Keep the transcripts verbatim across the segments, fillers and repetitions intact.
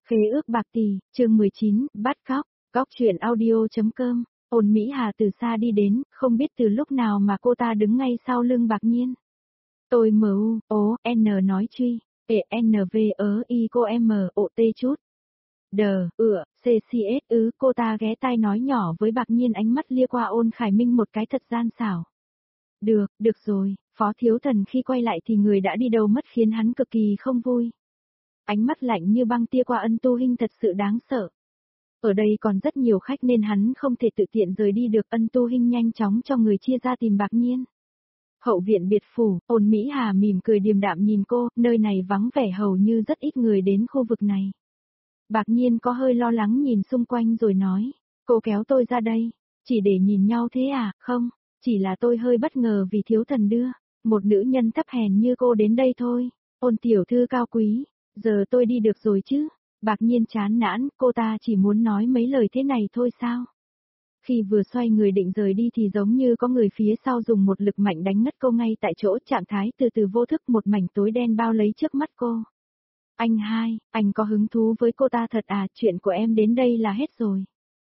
Khế ước bạc tỷ, chương mười chín, bắt cóc, cóc truyện audio.com, Ôn Mỹ Hà từ xa đi đến, không biết từ lúc nào mà cô ta đứng ngay sau lưng Bạc Nhiên. Tôi mu, o, n nói truy, e, n, v, ớ, i, cô m, o, t chút. Đờ, ựa, c, c, s, ứ, cô ta ghé tai nói nhỏ với Bạc Nhiên, ánh mắt lia qua Ôn Khải Minh một cái thật gian xảo. Được, được rồi, Phó Thiếu Thần khi quay lại thì người đã đi đâu mất khiến hắn cực kỳ không vui. Ánh mắt lạnh như băng tia qua Ân Tu Hinh thật sự đáng sợ. Ở đây còn rất nhiều khách nên hắn không thể tự tiện rời đi được. Ân Tu Hinh nhanh chóng cho người chia ra tìm Bạc Nhiên. Hậu viện biệt phủ, Ôn Mỹ Hà mỉm cười điềm đạm nhìn cô, nơi này vắng vẻ hầu như rất ít người đến khu vực này. Bạc Nhiên có hơi lo lắng nhìn xung quanh rồi nói, cô kéo tôi ra đây, chỉ để nhìn nhau thế à, không, chỉ là tôi hơi bất ngờ vì Thiếu Thần đưa, một nữ nhân thấp hèn như cô đến đây thôi. Ôn tiểu thư cao quý, giờ tôi đi được rồi chứ. Bạc Nhiên chán nản, cô ta chỉ muốn nói mấy lời thế này thôi sao? Khi vừa xoay người định rời đi thì giống như có người phía sau dùng một lực mạnh đánh ngất cô ngay tại chỗ, trạng thái từ từ vô thức, một mảnh tối đen bao lấy trước mắt cô. Anh hai, anh có hứng thú với cô ta thật à, chuyện của em đến đây là hết rồi.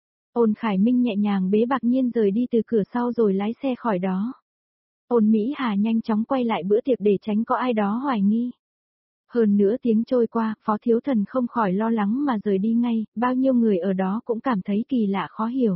Ôn Khải Minh nhẹ nhàng bế Bạc Nhiên rời đi từ cửa sau rồi lái xe khỏi đó. Ôn Mỹ Hà nhanh chóng quay lại bữa tiệc để tránh có ai đó hoài nghi. Hơn nữa tiếng trôi qua, Phó Thiếu Thần không khỏi lo lắng mà rời đi ngay, bao nhiêu người ở đó cũng cảm thấy kỳ lạ khó hiểu.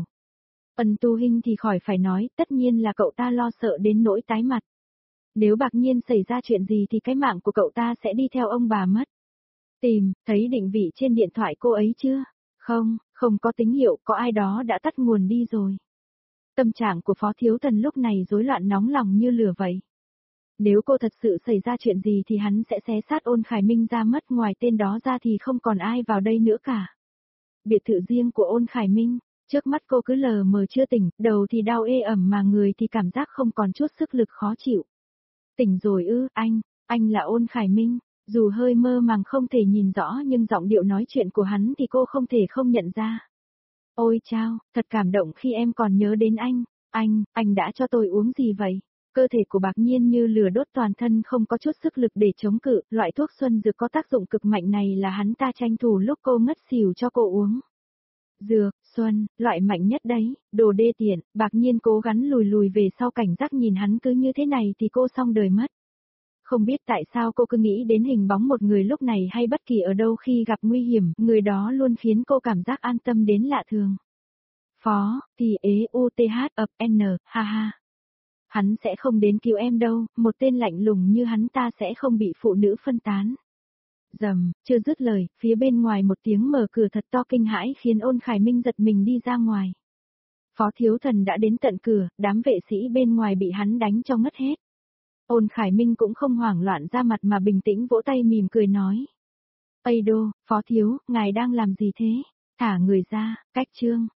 Ân Tu Hinh thì khỏi phải nói, tất nhiên là cậu ta lo sợ đến nỗi tái mặt. Nếu Bạc Nhiên xảy ra chuyện gì thì cái mạng của cậu ta sẽ đi theo ông bà mất. Tìm, thấy định vị trên điện thoại cô ấy chưa? Không, không có tín hiệu, có ai đó đã tắt nguồn đi rồi. Tâm trạng của Phó Thiếu Thần lúc này rối loạn nóng lòng như lửa vậy. Nếu cô thật sự xảy ra chuyện gì thì hắn sẽ xé xác Ôn Khải Minh ra mất, ngoài tên đó ra thì không còn ai vào đây nữa cả. Biệt thự riêng của Ôn Khải Minh, trước mắt cô cứ lờ mờ chưa tỉnh, đầu thì đau ê ẩm mà người thì cảm giác không còn chút sức lực khó chịu. Tỉnh rồi ư, anh, anh là Ôn Khải Minh, dù hơi mơ màng không thể nhìn rõ nhưng giọng điệu nói chuyện của hắn thì cô không thể không nhận ra. Ôi chao, thật cảm động khi em còn nhớ đến anh, anh, anh đã cho tôi uống gì vậy? Cơ thể của Bạc Nhiên như lửa đốt, toàn thân không có chút sức lực để chống cự, loại thuốc xuân dược có tác dụng cực mạnh này là hắn ta tranh thủ lúc cô ngất xỉu cho cô uống. Dược, xuân, loại mạnh nhất đấy, đồ đê tiện. Bạc Nhiên cố gắng lùi lùi về sau, cảnh giác nhìn hắn cứ như thế này thì cô xong đời mất. Không biết tại sao cô cứ nghĩ đến hình bóng một người lúc này hay bất kỳ ở đâu khi gặp nguy hiểm, người đó luôn khiến cô cảm giác an tâm đến lạ thường. Phó, thì ế u t h ập n, ha ha. Hắn sẽ không đến cứu em đâu, một tên lạnh lùng như hắn ta sẽ không bị phụ nữ phân tán. Dầm, chưa dứt lời, phía bên ngoài một tiếng mở cửa thật to kinh hãi khiến Ôn Khải Minh giật mình đi ra ngoài. Phó Thiếu Thần đã đến tận cửa, đám vệ sĩ bên ngoài bị hắn đánh cho ngất hết. Ôn Khải Minh cũng không hoảng loạn ra mặt mà bình tĩnh vỗ tay mỉm cười nói. Ây đô, Phó Thiếu, ngài đang làm gì thế? Thả người ra, cách trương.